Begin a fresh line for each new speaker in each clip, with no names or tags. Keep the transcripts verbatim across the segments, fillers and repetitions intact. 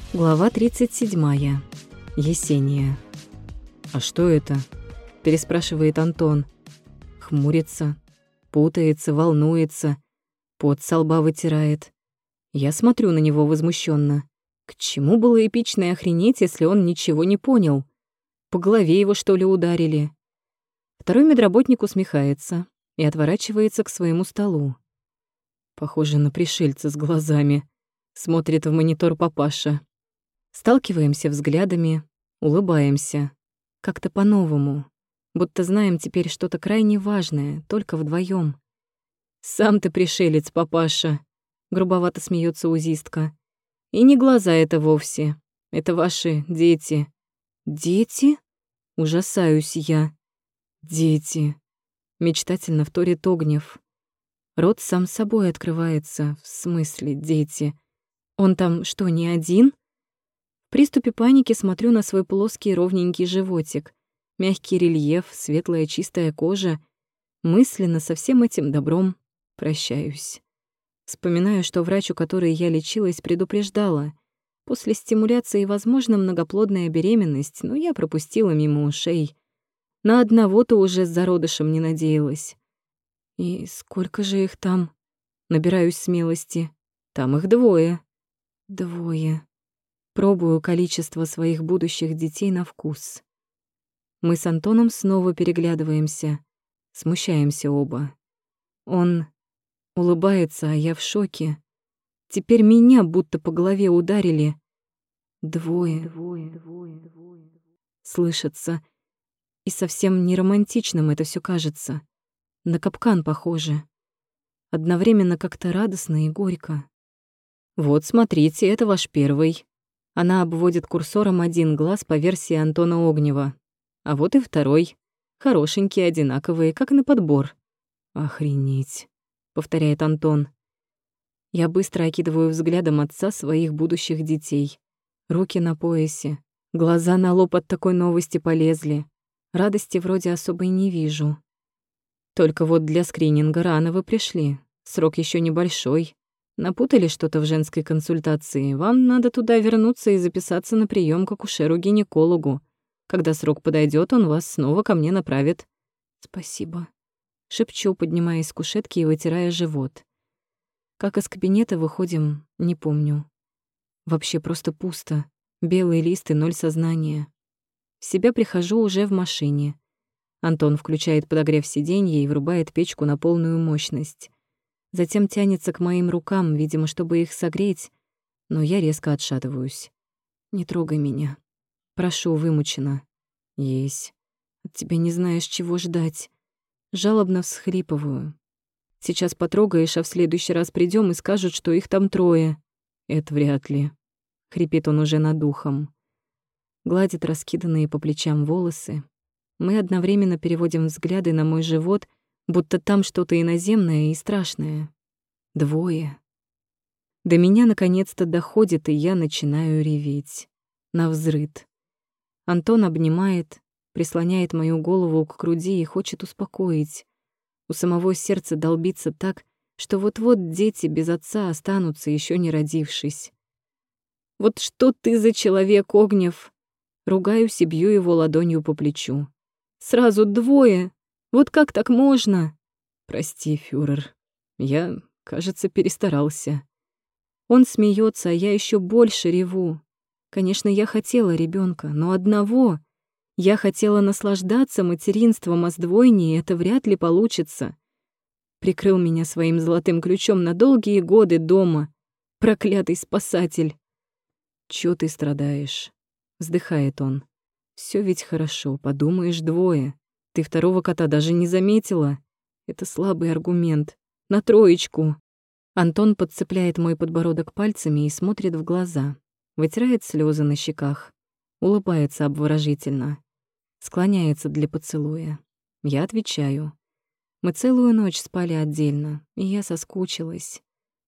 Глава тридцать седьмая. Есения. «А что это?» — переспрашивает Антон. Хмурится, путается, волнуется, пот со лба вытирает. Я смотрю на него возмущенно. К чему было эпичное охренеть, если он ничего не понял? По голове его, что ли, ударили? Второй медработник усмехается и отворачивается к своему столу. Похоже на пришельца с глазами. Смотрит в монитор папаша. Сталкиваемся взглядами, улыбаемся. Как-то по-новому. Будто знаем теперь что-то крайне важное, только вдвоем. «Сам ты пришелец, папаша», — грубовато смеется узистка. «И не глаза это вовсе. Это ваши дети». «Дети?» — ужасаюсь я. «Дети», — мечтательно вторит Огнев. Рот сам собой открывается, в смысле дети. Он там что, не один? В приступе паники смотрю на свой плоский ровненький животик. Мягкий рельеф, светлая чистая кожа. Мысленно со всем этим добром прощаюсь. Вспоминаю, что врач, у которой я лечилась, предупреждала. После стимуляции возможна многоплодная беременность, но я пропустила мимо ушей. На одного-то уже с зародышем не надеялась. И сколько же их там? Набираюсь смелости. Там их двое. Двое. Пробую количество своих будущих детей на вкус. Мы с Антоном снова переглядываемся. Смущаемся оба. Он улыбается, а я в шоке. Теперь меня будто по голове ударили. Двое. Двое. Двое. Двое. Слышится. И совсем не романтичным это все кажется. На капкан похоже. Одновременно как-то радостно и горько. «Вот, смотрите, это ваш первый». Она обводит курсором один глаз по версии Антона Огнева. А вот и второй. Хорошенькие, одинаковые, как на подбор. «Охренеть», — повторяет Антон. Я быстро окидываю взглядом отца своих будущих детей. Руки на поясе. Глаза на лоб от такой новости полезли. Радости вроде особой не вижу. Только вот для скрининга рано вы пришли. Срок еще небольшой. Напутали что-то в женской консультации. Вам надо туда вернуться и записаться на прием к акушеру-гинекологу. Когда срок подойдет, он вас снова ко мне направит. Спасибо. Шепчу, поднимаясь с кушетки и вытирая живот. Как из кабинета выходим, не помню. Вообще просто пусто. Белые листы, ноль сознания. В себя прихожу уже в машине. Антон включает подогрев сиденья и врубает печку на полную мощность. Затем тянется к моим рукам, видимо, чтобы их согреть, но я резко отшатываюсь. «Не трогай меня. Прошу, вымученно». «Есть. От тебя не знаешь, чего ждать». Жалобно всхлипываю. «Сейчас потрогаешь, а в следующий раз придём и скажут, что их там трое». «Это вряд ли», — хрипит он уже над ухом. Гладит раскиданные по плечам волосы. Мы одновременно переводим взгляды на мой живот, будто там что-то иноземное и страшное. Двое. До меня наконец-то доходит, и я начинаю реветь. Навзрыд. Антон обнимает, прислоняет мою голову к груди и хочет успокоить. У самого сердца долбится так, что вот-вот дети без отца останутся, еще не родившись. «Вот что ты за человек, Огнев?» Ругаюсь и бью его ладонью по плечу. «Сразу двое! Вот как так можно?» «Прости, фюрер. Я, кажется, перестарался». Он смеется, а я еще больше реву. Конечно, я хотела ребенка, но одного. Я хотела наслаждаться материнством, а с двойней это вряд ли получится. Прикрыл меня своим золотым ключом на долгие годы дома. Проклятый спасатель. «Чё ты страдаешь?» — вздыхает он. «Всё ведь хорошо, подумаешь, двое. Ты второго кота даже не заметила. Это слабый аргумент. На троечку». Антон подцепляет мой подбородок пальцами и смотрит в глаза. Вытирает слезы на щеках. Улыбается обворожительно. Склоняется для поцелуя. Я отвечаю. Мы целую ночь спали отдельно, и я соскучилась.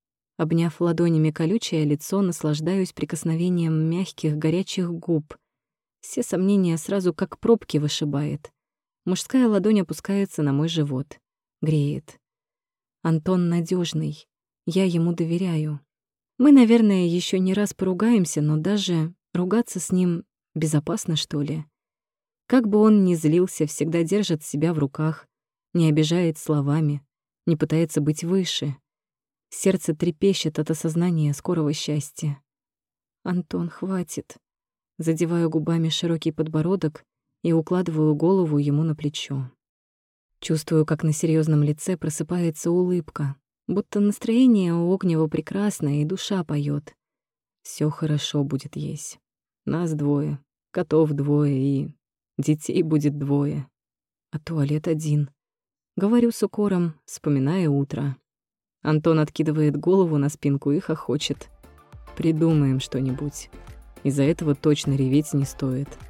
Обняв ладонями колючее лицо, наслаждаюсь прикосновением мягких, горячих губ. Все сомнения сразу как пробки вышибает. Мужская ладонь опускается на мой живот. Греет. Антон надежный. Я ему доверяю. Мы, наверное, еще не раз поругаемся, но даже ругаться с ним безопасно, что ли. Как бы он ни злился, всегда держит себя в руках, не обижает словами, не пытается быть выше. Сердце трепещет от осознания скорого счастья. «Антон, хватит». Задеваю губами широкий подбородок и укладываю голову ему на плечо. Чувствую, как на серьезном лице просыпается улыбка, будто настроение у Огнева прекрасное и душа поет. Все хорошо будет есть. Нас двое, котов двое и детей будет двое. А туалет один. Говорю с укором, вспоминая утро. Антон откидывает голову на спинку и хохочет. Придумаем что-нибудь. Из-за этого точно реветь не стоит.